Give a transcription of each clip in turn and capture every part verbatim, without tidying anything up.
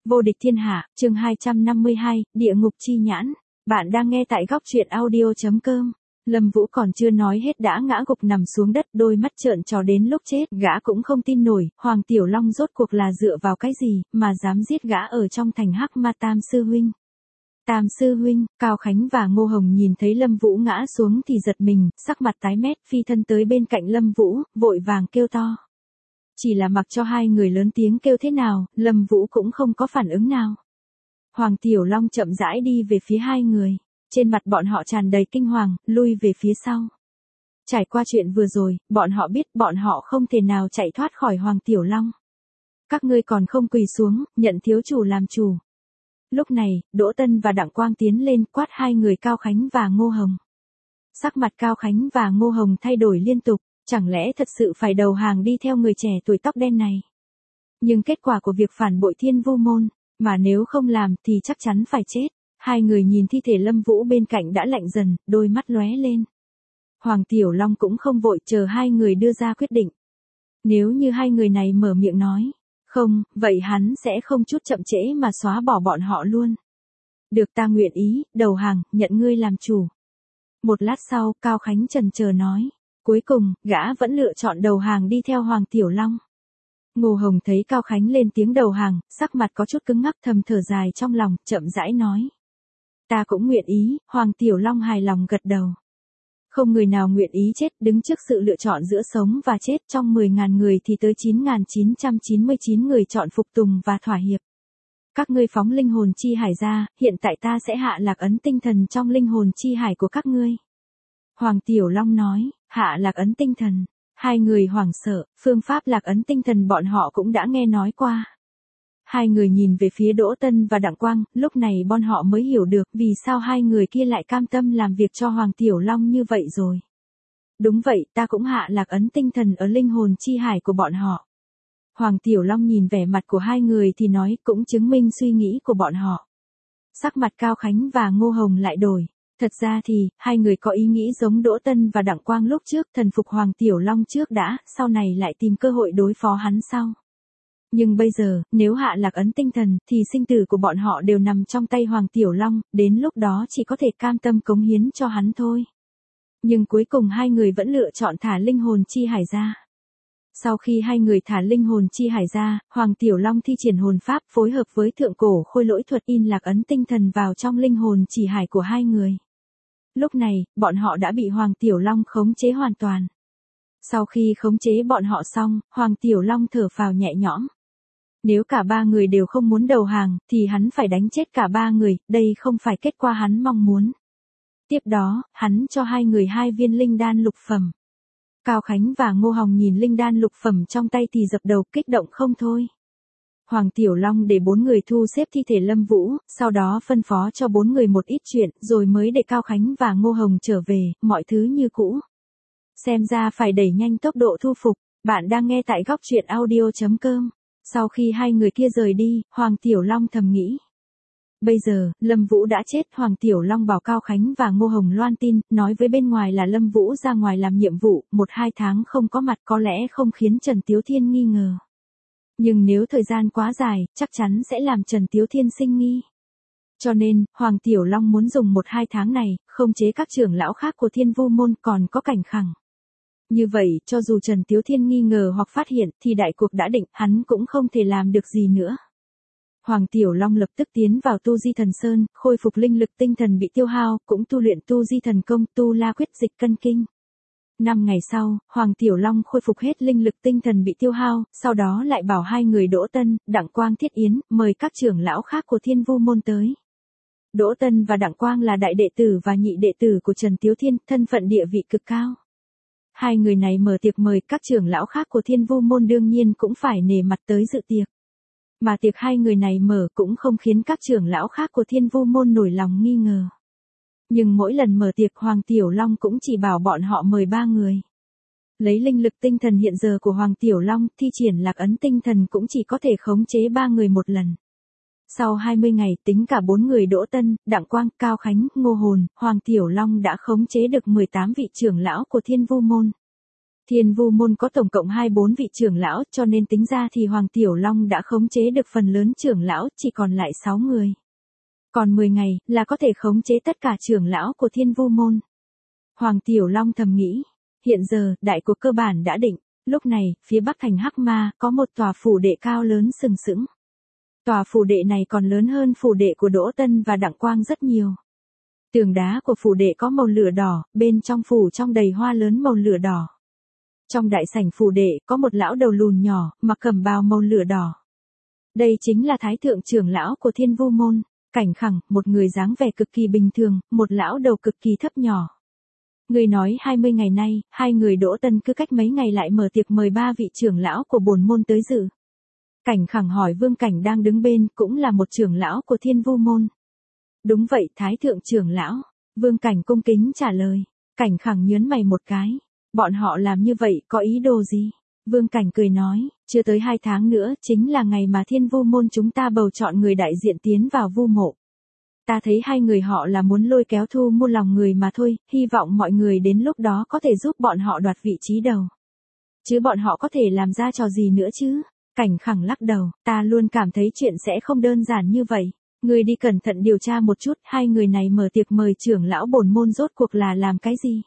Vô địch thiên hạ, chương hai trăm năm mươi hai, địa ngục chi nhãn. Bạn đang nghe tại góc truyện audio.com. Lâm Vũ còn chưa nói hết đã ngã gục nằm xuống đất, đôi mắt trợn tròn đến lúc chết, gã cũng không tin nổi, Hoàng Tiểu Long rốt cuộc là dựa vào cái gì, mà dám giết gã ở trong thành Hắc Ma Tam Sư Huynh. Tam Sư Huynh, Cao Khánh và Ngô Hồng nhìn thấy Lâm Vũ ngã xuống thì giật mình, sắc mặt tái mét, phi thân tới bên cạnh Lâm Vũ, vội vàng kêu to. Chỉ là mặc cho hai người lớn tiếng kêu thế nào, Lâm Vũ cũng không có phản ứng nào. Hoàng Tiểu Long chậm rãi đi về phía hai người, trên mặt bọn họ tràn đầy kinh hoàng, lui về phía sau. Trải qua chuyện vừa rồi, bọn họ biết bọn họ không thể nào chạy thoát khỏi Hoàng Tiểu Long. Các ngươi còn không quỳ xuống, nhận thiếu chủ làm chủ. Lúc này, Đỗ Tân và Đặng Quang tiến lên quát hai người Cao Khánh và Ngô Hồng. Sắc mặt Cao Khánh và Ngô Hồng thay đổi liên tục. Chẳng lẽ thật sự phải đầu hàng đi theo người trẻ tuổi tóc đen này? Nhưng kết quả của việc phản bội Thiên Vu môn, mà nếu không làm thì chắc chắn phải chết. Hai người nhìn thi thể Lâm Vũ bên cạnh đã lạnh dần, đôi mắt lóe lên. Hoàng Tiểu Long cũng không vội, chờ hai người đưa ra quyết định. Nếu như hai người này mở miệng nói, không, vậy hắn sẽ không chút chậm trễ mà xóa bỏ bọn họ luôn. Được, ta nguyện ý, đầu hàng, nhận ngươi làm chủ. Một lát sau, Cao Khánh chần chờ nói. Cuối cùng, gã vẫn lựa chọn đầu hàng đi theo Hoàng Tiểu Long. Ngô Hồng thấy Cao Khánh lên tiếng đầu hàng, sắc mặt có chút cứng ngắc, thầm thở dài trong lòng, chậm rãi nói. Ta cũng nguyện ý, Hoàng Tiểu Long hài lòng gật đầu. Không người nào nguyện ý chết, đứng trước sự lựa chọn giữa sống và chết, trong mười nghìn người thì tới chín nghìn chín trăm chín mươi chín người chọn phục tùng và thỏa hiệp. Các ngươi phóng linh hồn chi hải ra, hiện tại ta sẽ hạ lạc ấn tinh thần trong linh hồn chi hải của các ngươi. Hoàng Tiểu Long nói, hạ lạc ấn tinh thần. Hai người hoảng sợ, phương pháp lạc ấn tinh thần bọn họ cũng đã nghe nói qua. Hai người nhìn về phía Đỗ Tân và Đặng Quang, lúc này bọn họ mới hiểu được vì sao hai người kia lại cam tâm làm việc cho Hoàng Tiểu Long như vậy rồi. Đúng vậy, ta cũng hạ lạc ấn tinh thần ở linh hồn chi hải của bọn họ. Hoàng Tiểu Long nhìn vẻ mặt của hai người thì nói cũng chứng minh suy nghĩ của bọn họ. Sắc mặt Cao Khánh và Ngô Hồng lại đổi. Thật ra thì, hai người có ý nghĩ giống Đỗ Tân và Đặng Quang lúc trước, thần phục Hoàng Tiểu Long trước đã, sau này lại tìm cơ hội đối phó hắn sau. Nhưng bây giờ, nếu hạ lạc ấn tinh thần, thì sinh tử của bọn họ đều nằm trong tay Hoàng Tiểu Long, đến lúc đó chỉ có thể cam tâm cống hiến cho hắn thôi. Nhưng cuối cùng hai người vẫn lựa chọn thả linh hồn chi hải ra. Sau khi hai người thả linh hồn chi hải ra, Hoàng Tiểu Long thi triển hồn pháp phối hợp với thượng cổ khôi lỗi thuật in lạc ấn tinh thần vào trong linh hồn chỉ hải của hai người. Lúc này, bọn họ đã bị Hoàng Tiểu Long khống chế hoàn toàn. Sau khi khống chế bọn họ xong, Hoàng Tiểu Long thở phào nhẹ nhõm. Nếu cả ba người đều không muốn đầu hàng, thì hắn phải đánh chết cả ba người, đây không phải kết quả hắn mong muốn. Tiếp đó, hắn cho hai người hai viên linh đan lục phẩm. Cao Khánh và Ngô Hồng nhìn linh đan lục phẩm trong tay thì dập đầu kích động không thôi. Hoàng Tiểu Long để bốn người thu xếp thi thể Lâm Vũ, sau đó phân phó cho bốn người một ít chuyện, rồi mới để Cao Khánh và Ngô Hồng trở về, mọi thứ như cũ. Xem ra phải đẩy nhanh tốc độ thu phục, bạn đang nghe tại góc truyện audio.com. Sau khi hai người kia rời đi, Hoàng Tiểu Long thầm nghĩ. Bây giờ, Lâm Vũ đã chết, Hoàng Tiểu Long bảo Cao Khánh và Ngô Hồng loan tin, nói với bên ngoài là Lâm Vũ ra ngoài làm nhiệm vụ, một hai tháng không có mặt có lẽ không khiến Trần Tiếu Thiên nghi ngờ. Nhưng nếu thời gian quá dài, chắc chắn sẽ làm Trần Tiếu Thiên sinh nghi. Cho nên, Hoàng Tiểu Long muốn dùng một hai tháng này, khống chế các trưởng lão khác của Thiên Vu môn còn có Cảnh Khẳng. Như vậy, cho dù Trần Tiếu Thiên nghi ngờ hoặc phát hiện, thì đại cuộc đã định, hắn cũng không thể làm được gì nữa. Hoàng Tiểu Long lập tức tiến vào Tu Di Thần Sơn, khôi phục linh lực tinh thần bị tiêu hao, cũng tu luyện Tu Di Thần Công, Tu La Quyết Dịch Cân Kinh. Năm ngày sau, Hoàng Tiểu Long khôi phục hết linh lực tinh thần bị tiêu hao, sau đó lại bảo hai người Đỗ Tân, Đặng Quang Thiết Yến, mời các trưởng lão khác của Thiên Vu môn tới. Đỗ Tân và Đặng Quang là đại đệ tử và nhị đệ tử của Trần Tiếu Thiên, thân phận địa vị cực cao. Hai người này mở tiệc mời các trưởng lão khác của Thiên Vu môn đương nhiên cũng phải nể mặt tới dự tiệc. Mà tiệc hai người này mở cũng không khiến các trưởng lão khác của Thiên Vu môn nổi lòng nghi ngờ. Nhưng mỗi lần mở tiệc Hoàng Tiểu Long cũng chỉ bảo bọn họ mời ba người. Lấy linh lực tinh thần hiện giờ của Hoàng Tiểu Long, thi triển lạc ấn tinh thần cũng chỉ có thể khống chế ba người một lần. Sau hai mươi ngày tính cả bốn người Đỗ Tân, Đặng Quang, Cao Khánh, Ngô Hồn, Hoàng Tiểu Long đã khống chế được mười tám vị trưởng lão của Thiên Vu môn. Thiên Vu môn có tổng cộng hai mươi bốn vị trưởng lão, cho nên tính ra thì Hoàng Tiểu Long đã khống chế được phần lớn trưởng lão, chỉ còn lại sáu người. Còn mười ngày, là có thể khống chế tất cả trưởng lão của Thiên Vu môn. Hoàng Tiểu Long thầm nghĩ, hiện giờ, đại cuộc cơ bản đã định, lúc này, phía bắc thành Hắc Ma, có một tòa phủ đệ cao lớn sừng sững. Tòa phủ đệ này còn lớn hơn phủ đệ của Đỗ Tân và Đặng Quang rất nhiều. Tường đá của phủ đệ có màu lửa đỏ, bên trong phủ trong đầy hoa lớn màu lửa đỏ. Trong đại sảnh phủ đệ, có một lão đầu lùn nhỏ, mặc cẩm bào màu lửa đỏ. Đây chính là thái thượng trưởng lão của Thiên Vu môn, Cảnh Khẳng, một người dáng vẻ cực kỳ bình thường, một lão đầu cực kỳ thấp nhỏ. Người nói hai mươi ngày nay, hai người Đỗ Tân cứ cách mấy ngày lại mở tiệc mời ba vị trưởng lão của bổn môn tới dự. Cảnh Khẳng hỏi Vương Cảnh đang đứng bên, cũng là một trưởng lão của Thiên Vu môn. Đúng vậy, thái thượng trưởng lão. Vương Cảnh cung kính trả lời. Cảnh Khẳng nhớn mày một cái. Bọn họ làm như vậy có ý đồ gì? Vương Cảnh cười nói, chưa tới hai tháng nữa, chính là ngày mà Thiên Vu môn chúng ta bầu chọn người đại diện tiến vào vu mộ. Ta thấy hai người họ là muốn lôi kéo thu mua lòng người mà thôi, hy vọng mọi người đến lúc đó có thể giúp bọn họ đoạt vị trí đầu. Chứ bọn họ có thể làm ra trò gì nữa chứ? Cảnh Khẳng lắc đầu, ta luôn cảm thấy chuyện sẽ không đơn giản như vậy. Người đi cẩn thận điều tra một chút, hai người này mở tiệc mời trưởng lão bổn môn rốt cuộc là làm cái gì?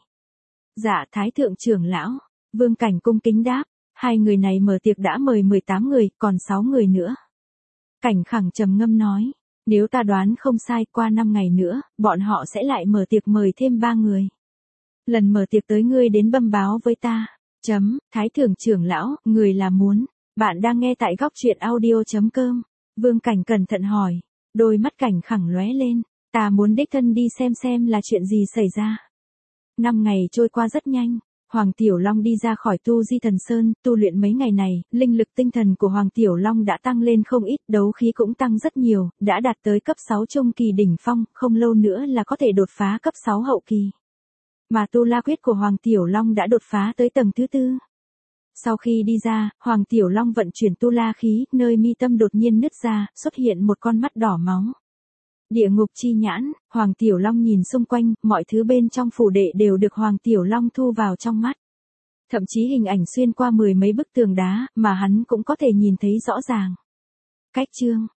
Dạ, thái thượng trưởng lão. Vương Cảnh cung kính đáp, hai người này mở tiệc đã mời mười tám người, còn sáu người nữa. Cảnh Khẳng trầm ngâm nói, nếu ta đoán không sai, qua năm ngày nữa, bọn họ sẽ lại mở tiệc mời thêm ba người. Lần mở tiệc tới ngươi đến bẩm báo với ta. Chấm, thái thượng trưởng lão, người là muốn. Bạn đang nghe tại góc truyện audio chấm com. Vương Cảnh cẩn thận hỏi. Đôi mắt Cảnh Khẳng lóe lên. Ta muốn đích thân đi xem xem là chuyện gì xảy ra. Năm ngày trôi qua rất nhanh. Hoàng Tiểu Long đi ra khỏi Tu Di Thần Sơn, tu luyện mấy ngày này, linh lực tinh thần của Hoàng Tiểu Long đã tăng lên không ít, đấu khí cũng tăng rất nhiều, đã đạt tới cấp sáu trung kỳ đỉnh phong, không lâu nữa là có thể đột phá cấp sáu hậu kỳ. Mà tu la quyết của Hoàng Tiểu Long đã đột phá tới tầng thứ tư. Sau khi đi ra, Hoàng Tiểu Long vận chuyển tu la khí, nơi mi tâm đột nhiên nứt ra, xuất hiện một con mắt đỏ máu. Địa ngục chi nhãn, Hoàng Tiểu Long nhìn xung quanh, mọi thứ bên trong phủ đệ đều được Hoàng Tiểu Long thu vào trong mắt. Thậm chí hình ảnh xuyên qua mười mấy bức tường đá, mà hắn cũng có thể nhìn thấy rõ ràng. Cách chương